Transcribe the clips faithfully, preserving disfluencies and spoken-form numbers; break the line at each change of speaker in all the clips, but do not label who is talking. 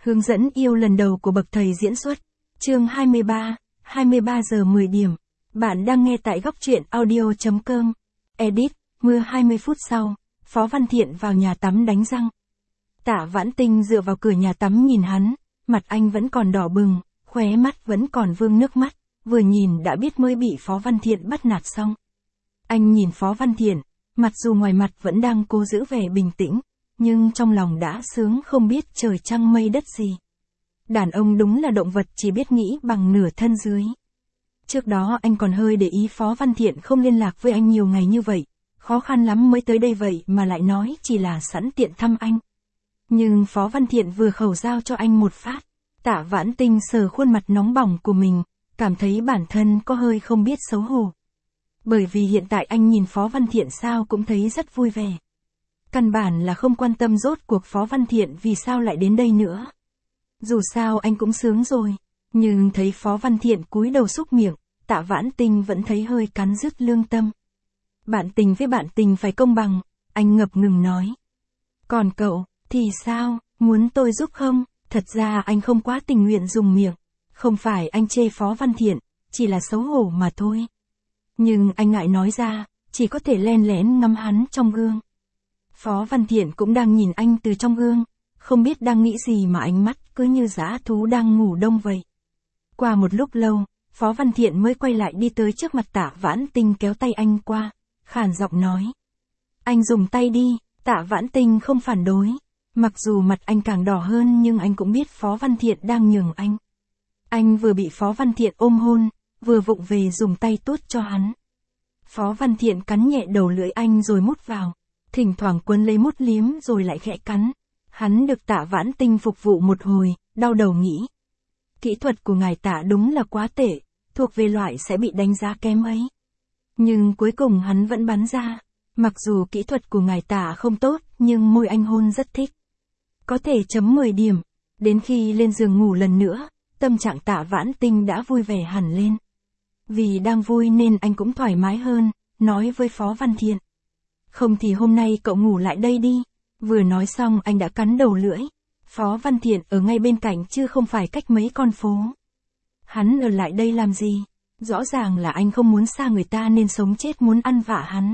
Hướng dẫn yêu lần đầu của bậc thầy diễn xuất. Chương hai mươi ba, hai mươi ba giờ mười điểm. Bạn đang nghe tại góc truyện audio chấm com. Edit, mưa hai mươi phút sau, Phó Văn Thiện vào nhà tắm đánh răng. Tạ Vãn Tinh dựa vào cửa nhà tắm nhìn hắn, mặt anh vẫn còn đỏ bừng, khóe mắt vẫn còn vương nước mắt, vừa nhìn đã biết mới bị Phó Văn Thiện bắt nạt xong. Anh nhìn Phó Văn Thiện, mặc dù ngoài mặt vẫn đang cố giữ vẻ bình tĩnh, nhưng trong lòng đã sướng không biết trời trăng mây đất gì. Đàn ông đúng là động vật chỉ biết nghĩ bằng nửa thân dưới. Trước đó anh còn hơi để ý Phó Văn Thiện không liên lạc với anh nhiều ngày như vậy, khó khăn lắm mới tới đây vậy mà lại nói chỉ là sẵn tiện thăm anh. Nhưng Phó Văn Thiện vừa khẩu giao cho anh một phát, Tạ Vãn Tinh sờ khuôn mặt nóng bỏng của mình, cảm thấy bản thân có hơi không biết xấu hổ. Bởi vì hiện tại anh nhìn Phó Văn Thiện sao cũng thấy rất vui vẻ. Căn bản là không quan tâm rốt cuộc Phó Văn Thiện vì sao lại đến đây nữa. Dù sao anh cũng sướng rồi, nhưng thấy Phó Văn Thiện cúi đầu xúc miệng, Tạ Vãn Tinh vẫn thấy hơi cắn rứt lương tâm. Bạn tình với bạn tình phải công bằng, anh ngập ngừng nói. Còn cậu, thì sao, muốn tôi giúp không? Thật ra anh không quá tình nguyện dùng miệng. Không phải anh chê Phó Văn Thiện, chỉ là xấu hổ mà thôi. Nhưng anh ngại nói ra, chỉ có thể len lén ngắm hắn trong gương. Phó Văn Thiện cũng đang nhìn anh từ trong gương, không biết đang nghĩ gì mà ánh mắt cứ như dã thú đang ngủ đông vậy. Qua một lúc lâu, Phó Văn Thiện mới quay lại đi tới trước mặt Tạ Vãn Tinh kéo tay anh qua, khàn giọng nói. Anh dùng tay đi, Tạ Vãn Tinh không phản đối. Mặc dù mặt anh càng đỏ hơn nhưng anh cũng biết Phó Văn Thiện đang nhường anh. Anh vừa bị Phó Văn Thiện ôm hôn, vừa vụng về dùng tay tuốt cho hắn. Phó Văn Thiện cắn nhẹ đầu lưỡi anh rồi mút vào, thỉnh thoảng quấn lấy mút liếm rồi lại khẽ cắn. Hắn được Tạ Vãn Tinh phục vụ một hồi, đau đầu nghĩ. Kỹ thuật của ngài Tạ đúng là quá tệ, thuộc về loại sẽ bị đánh giá kém ấy. Nhưng cuối cùng hắn vẫn bắn ra. Mặc dù kỹ thuật của ngài Tạ không tốt, nhưng môi anh hôn rất thích. Có thể chấm mười điểm. Đến khi lên giường ngủ lần nữa, tâm trạng Tạ Vãn Tinh đã vui vẻ hẳn lên. Vì đang vui nên anh cũng thoải mái hơn, nói với Phó Văn Thiện. Không thì hôm nay cậu ngủ lại đây đi. Vừa nói xong anh đã cắn đầu lưỡi. Phó Văn Thiện ở ngay bên cạnh chứ không phải cách mấy con phố. Hắn ở lại đây làm gì? Rõ ràng là anh không muốn xa người ta nên sống chết muốn ăn vạ hắn.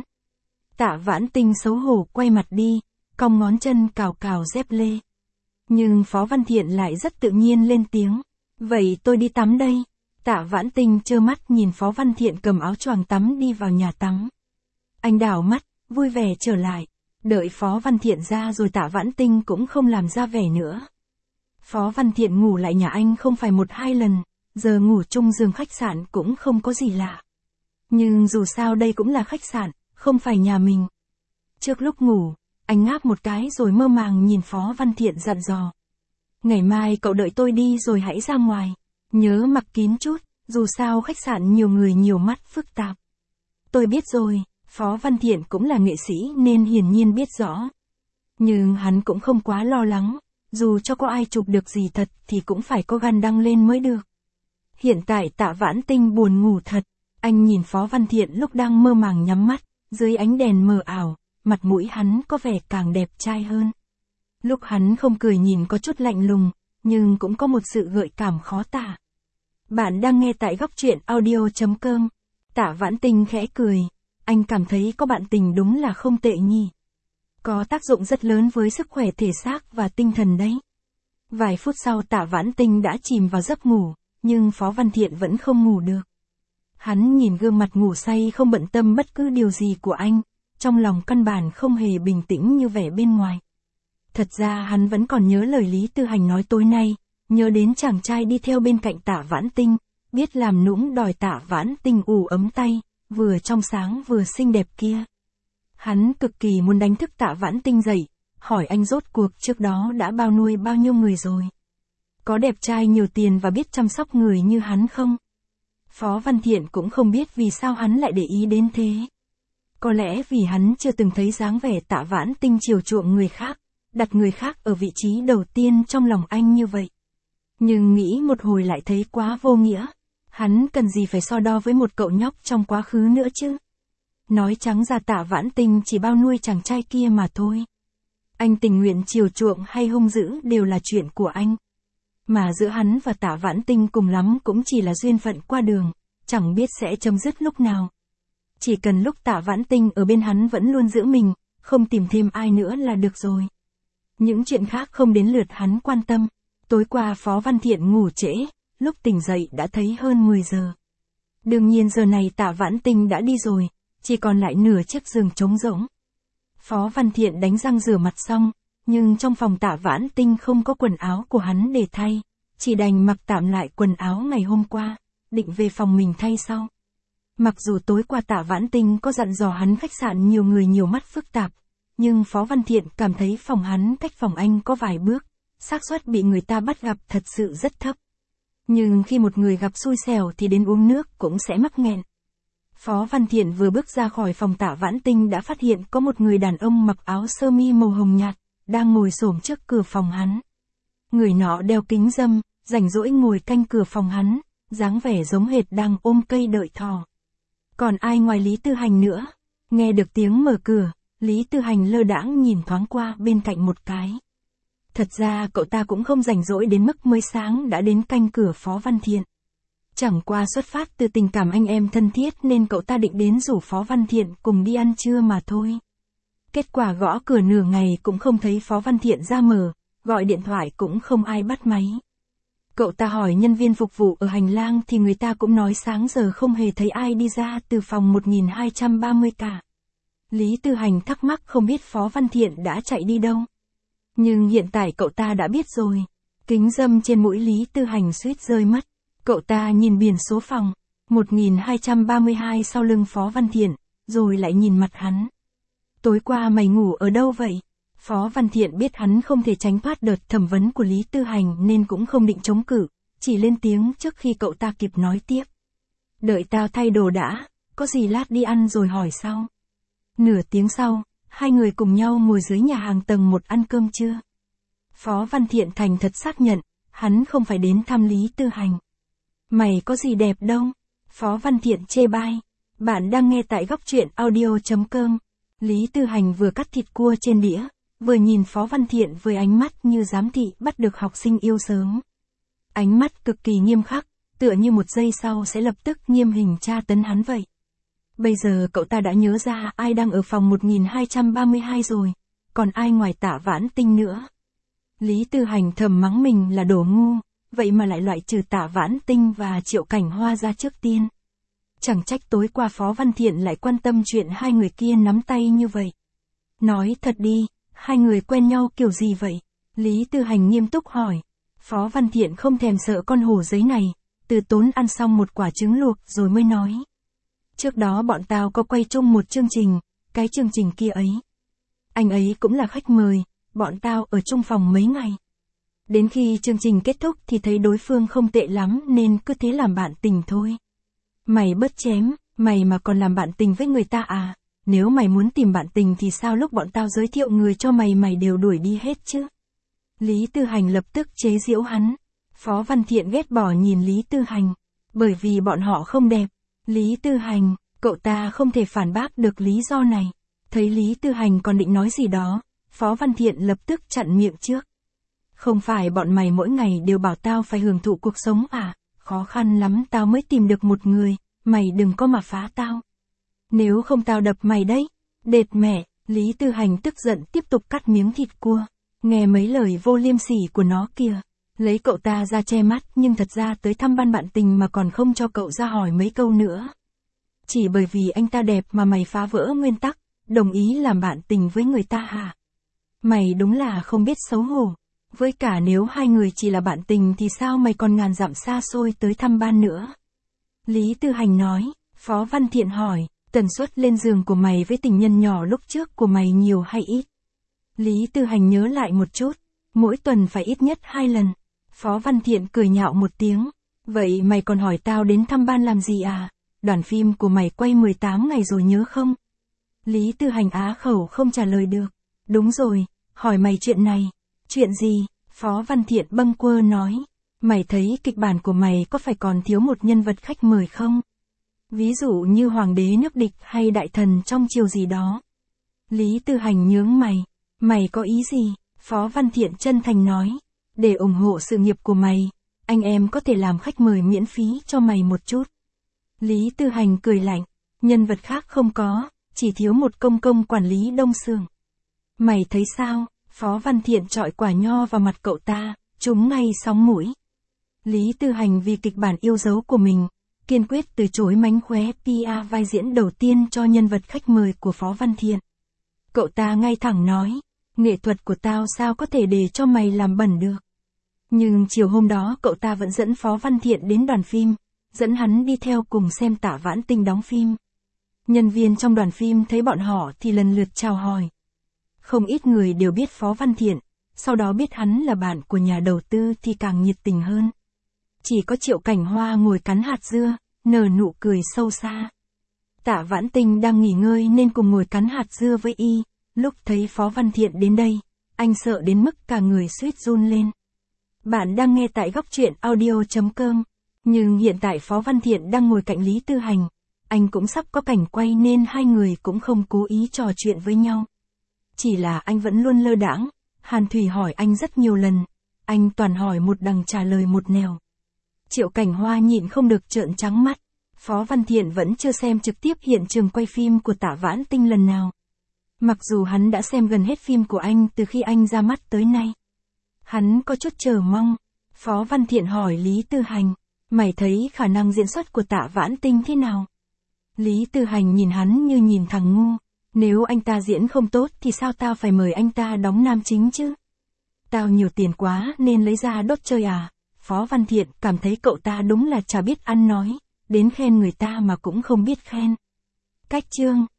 Tạ Vãn Tinh xấu hổ quay mặt đi, cong ngón chân cào cào dép lê. Nhưng Phó Văn Thiện lại rất tự nhiên lên tiếng. Vậy tôi đi tắm đây. Tạ Vãn Tinh trơ mắt nhìn Phó Văn Thiện cầm áo choàng tắm đi vào nhà tắm. Anh đảo mắt, vui vẻ trở lại. Đợi Phó Văn Thiện ra rồi Tạ Vãn Tinh cũng không làm ra vẻ nữa. Phó Văn Thiện ngủ lại nhà anh không phải một hai lần, giờ ngủ chung giường khách sạn cũng không có gì lạ. Nhưng dù sao đây cũng là khách sạn, không phải nhà mình. Trước lúc ngủ, anh ngáp một cái rồi mơ màng nhìn Phó Văn Thiện dặn dò. Ngày mai cậu đợi tôi đi rồi hãy ra ngoài. Nhớ mặc kín chút, dù sao khách sạn nhiều người nhiều mắt phức tạp. Tôi biết rồi, Phó Văn Thiện cũng là nghệ sĩ nên hiển nhiên biết rõ. Nhưng hắn cũng không quá lo lắng, dù cho có ai chụp được gì thật thì cũng phải có gan đăng lên mới được. Hiện tại Tạ Vãn Tinh buồn ngủ thật, anh nhìn Phó Văn Thiện lúc đang mơ màng nhắm mắt, dưới ánh đèn mờ ảo, mặt mũi hắn có vẻ càng đẹp trai hơn. Lúc hắn không cười nhìn có chút lạnh lùng, nhưng cũng có một sự gợi cảm khó tả. Bạn đang nghe tại góc truyện audio chấm com. Tạ Vãn Tinh khẽ cười, anh cảm thấy có bạn tình đúng là không tệ nhỉ. Có tác dụng rất lớn với sức khỏe thể xác và tinh thần đấy. Vài phút sau Tạ Vãn Tinh đã chìm vào giấc ngủ, nhưng Phó Văn Thiện vẫn không ngủ được. Hắn nhìn gương mặt ngủ say không bận tâm bất cứ điều gì của anh, trong lòng căn bản không hề bình tĩnh như vẻ bên ngoài. Thật ra hắn vẫn còn nhớ lời Lý Tư Hành nói tối nay, nhớ đến chàng trai đi theo bên cạnh Tạ Vãn Tinh, biết làm nũng đòi Tạ Vãn Tinh ủ ấm tay, vừa trong sáng vừa xinh đẹp kia. Hắn cực kỳ muốn đánh thức Tạ Vãn Tinh dậy, hỏi anh rốt cuộc trước đó đã bao nuôi bao nhiêu người rồi. Có đẹp trai nhiều tiền và biết chăm sóc người như hắn không? Phó Văn Thiện cũng không biết vì sao hắn lại để ý đến thế. Có lẽ vì hắn chưa từng thấy dáng vẻ Tạ Vãn Tinh chiều chuộng người khác, đặt người khác ở vị trí đầu tiên trong lòng anh như vậy. Nhưng nghĩ một hồi lại thấy quá vô nghĩa. Hắn cần gì phải so đo với một cậu nhóc trong quá khứ nữa chứ? Nói trắng ra Tạ Vãn Tinh chỉ bao nuôi chàng trai kia mà thôi. Anh tình nguyện chiều chuộng hay hung dữ đều là chuyện của anh. mà giữa hắn và Tạ Vãn Tinh cùng lắm cũng chỉ là duyên phận qua đường, chẳng biết sẽ chấm dứt lúc nào. Chỉ cần lúc Tạ Vãn Tinh ở bên hắn vẫn luôn giữ mình, không tìm thêm ai nữa là được rồi. Những chuyện khác không đến lượt hắn quan tâm. Tối qua Phó Văn Thiện ngủ trễ, lúc tỉnh dậy đã thấy hơn mười giờ. Đương nhiên giờ này Tạ Vãn Tinh đã đi rồi, chỉ còn lại nửa chiếc giường trống rỗng. Phó Văn Thiện đánh răng rửa mặt xong, nhưng trong phòng Tạ Vãn Tinh không có quần áo của hắn để thay, chỉ đành mặc tạm lại quần áo ngày hôm qua, định về phòng mình thay sau. Mặc dù tối qua Tạ Vãn Tinh có dặn dò hắn khách sạn nhiều người nhiều mắt phức tạp, nhưng Phó Văn Thiện cảm thấy phòng hắn cách phòng anh có vài bước, xác suất bị người ta bắt gặp thật sự rất thấp. Nhưng khi một người gặp xui xẻo thì đến uống nước cũng sẽ mắc nghẹn. Phó Văn Thiện vừa bước ra khỏi phòng Tạ Vãn Tinh đã phát hiện có một người đàn ông mặc áo sơ mi màu hồng nhạt, đang ngồi xổm trước cửa phòng hắn. Người nọ đeo kính râm, rảnh rỗi ngồi canh cửa phòng hắn, dáng vẻ giống hệt đang ôm cây đợi thỏ. Còn ai ngoài Lý Tư Hành nữa? Nghe được tiếng mở cửa, Lý Tư Hành lơ đãng nhìn thoáng qua bên cạnh một cái. Thật ra cậu ta cũng không rảnh rỗi đến mức mới sáng đã đến canh cửa Phó Văn Thiện. Chẳng qua xuất phát từ tình cảm anh em thân thiết nên cậu ta định đến rủ Phó Văn Thiện cùng đi ăn trưa mà thôi. Kết quả gõ cửa nửa ngày cũng không thấy Phó Văn Thiện ra mở, gọi điện thoại cũng không ai bắt máy. Cậu ta hỏi nhân viên phục vụ ở hành lang thì người ta cũng nói sáng giờ không hề thấy ai đi ra từ phòng một nghìn hai trăm ba mươi cả. Lý Tư Hành thắc mắc không biết Phó Văn Thiện đã chạy đi đâu. Nhưng hiện tại cậu ta đã biết rồi. Kính râm trên mũi Lý Tư Hành suýt rơi mất. Cậu ta nhìn biển số phòng, một nghìn hai trăm ba mươi hai sau lưng Phó Văn Thiện, rồi lại nhìn mặt hắn. Tối qua mày ngủ ở đâu vậy? Phó Văn Thiện biết hắn không thể tránh thoát đợt thẩm vấn của Lý Tư Hành nên cũng không định chống cự, chỉ lên tiếng trước khi cậu ta kịp nói tiếp. Đợi tao thay đồ đã, có gì lát đi ăn rồi hỏi sau. Nửa tiếng sau, hai người cùng nhau ngồi dưới nhà hàng tầng một ăn cơm trưa. Phó Văn Thiện thành thật xác nhận, hắn không phải đến thăm Lý Tư Hành. Mày có gì đẹp đâu? Phó Văn Thiện chê bai. Bạn đang nghe tại góc truyện audio chấm com. Lý Tư Hành vừa cắt thịt cua trên đĩa, vừa nhìn Phó Văn Thiện với ánh mắt như giám thị bắt được học sinh yêu sớm. Ánh mắt cực kỳ nghiêm khắc, tựa như một giây sau sẽ lập tức nghiêm hình tra tấn hắn vậy. Bây giờ cậu ta đã nhớ ra ai đang ở phòng một nghìn hai trăm ba mươi hai rồi, còn ai ngoài Tạ Vãn Tinh nữa. Lý Tư Hành thầm mắng mình là đồ ngu, vậy mà lại loại trừ Tạ Vãn Tinh và Triệu Cảnh Hoa ra trước tiên. Chẳng trách tối qua Phó Văn Thiện lại quan tâm chuyện hai người kia nắm tay như vậy. Nói thật đi, hai người quen nhau kiểu gì vậy? Lý Tư Hành nghiêm túc hỏi. Phó Văn Thiện không thèm sợ con hổ giấy này, từ tốn ăn xong một quả trứng luộc rồi mới nói. Trước đó bọn tao có quay chung một chương trình, cái chương trình kia ấy. Anh ấy cũng là khách mời, bọn tao ở chung phòng mấy ngày. Đến khi chương trình kết thúc thì thấy đối phương không tệ lắm nên cứ thế làm bạn tình thôi. Mày bớt chém, mày mà còn làm bạn tình với người ta à? Nếu mày muốn tìm bạn tình thì sao lúc bọn tao giới thiệu người cho mày mày đều đuổi đi hết chứ? Lý Tư Hành lập tức chế giễu hắn. Phó Văn Thiện ghét bỏ nhìn Lý Tư Hành. Bởi vì bọn họ không đẹp. Lý Tư Hành, cậu ta không thể phản bác được lý do này. Thấy Lý Tư Hành còn định nói gì đó, Phó Văn Thiện lập tức chặn miệng trước. Không phải bọn mày mỗi ngày đều bảo tao phải hưởng thụ cuộc sống à? Khó khăn lắm tao mới tìm được một người, mày đừng có mà phá tao. Nếu không tao đập mày đấy. Đệt mẹ, Lý Tư Hành tức giận tiếp tục cắt miếng thịt cua. Nghe mấy lời vô liêm sỉ của nó kìa. Lấy cậu ta ra che mắt nhưng thật ra tới thăm ban bạn tình mà còn không cho cậu ra hỏi mấy câu nữa. Chỉ bởi vì anh ta đẹp mà mày phá vỡ nguyên tắc, đồng ý làm bạn tình với người ta hả? Mày đúng là không biết xấu hổ. Với cả nếu hai người chỉ là bạn tình thì sao mày còn ngàn dặm xa xôi tới thăm ban nữa? Lý Tư Hành nói. Phó Văn Thiện hỏi, tần suất lên giường của mày với tình nhân nhỏ lúc trước của mày nhiều hay ít? Lý Tư Hành nhớ lại một chút, mỗi tuần phải ít nhất hai lần. Phó Văn Thiện cười nhạo một tiếng, vậy mày còn hỏi tao đến thăm ban làm gì à? Đoàn phim của mày quay mười tám ngày rồi nhớ không? Lý Tư Hành á khẩu không trả lời được. Đúng rồi, hỏi mày chuyện này. Chuyện gì? Phó Văn Thiện bâng quơ nói. Mày thấy kịch bản của mày có phải còn thiếu một nhân vật khách mời không? Ví dụ như hoàng đế nước địch hay đại thần trong triều gì đó. Lý Tư Hành nhướng mày. Mày có ý gì? Phó Văn Thiện chân thành nói. Để ủng hộ sự nghiệp của mày, anh em có thể làm khách mời miễn phí cho mày một chút. Lý Tư Hành cười lạnh, nhân vật khác không có, chỉ thiếu một công công quản lý đông xưởng. Mày thấy sao? Phó Văn Thiện chọi quả nho vào mặt cậu ta, trúng ngay sóng mũi. Lý Tư Hành vì kịch bản yêu dấu của mình, kiên quyết từ chối mánh khóe pê e vai diễn đầu tiên cho nhân vật khách mời của Phó Văn Thiện. Cậu ta ngay thẳng nói, nghệ thuật của tao sao có thể để cho mày làm bẩn được. Nhưng chiều hôm đó cậu ta vẫn dẫn Phó Văn Thiện đến đoàn phim, dẫn hắn đi theo cùng xem Tạ Vãn Tinh đóng phim. Nhân viên trong đoàn phim thấy bọn họ thì lần lượt chào hỏi. Không ít người đều biết Phó Văn Thiện, sau đó biết hắn là bạn của nhà đầu tư thì càng nhiệt tình hơn. Chỉ có Triệu Cảnh Hoa ngồi cắn hạt dưa, nở nụ cười sâu xa. Tạ Vãn Tinh đang nghỉ ngơi nên cùng ngồi cắn hạt dưa với y, lúc thấy Phó Văn Thiện đến đây, anh sợ đến mức cả người suýt run lên. Bạn đang nghe tại góc truyện audio chấm com, nhưng hiện tại Phó Văn Thiện đang ngồi cạnh Lý Tư Hành, anh cũng sắp có cảnh quay nên hai người cũng không cố ý trò chuyện với nhau. Chỉ là anh vẫn luôn lơ đãng, Hàn Thủy hỏi anh rất nhiều lần, anh toàn hỏi một đằng trả lời một nẻo. Triệu Cảnh Hoa nhịn không được trợn trắng mắt, Phó Văn Thiện vẫn chưa xem trực tiếp hiện trường quay phim của Tạ Vãn Tinh lần nào. Mặc dù hắn đã xem gần hết phim của anh từ khi anh ra mắt tới nay. Hắn có chút chờ mong. Phó Văn Thiện hỏi Lý Tư Hành, mày thấy khả năng diễn xuất của Tạ Vãn Tinh thế nào? Lý Tư Hành nhìn hắn như nhìn thằng ngu, nếu anh ta diễn không tốt thì sao tao phải mời anh ta đóng nam chính chứ? Tao nhiều tiền quá nên lấy ra đốt chơi à? Phó Văn Thiện cảm thấy cậu ta đúng là chả biết ăn nói, đến khen người ta mà cũng không biết khen. Cách chương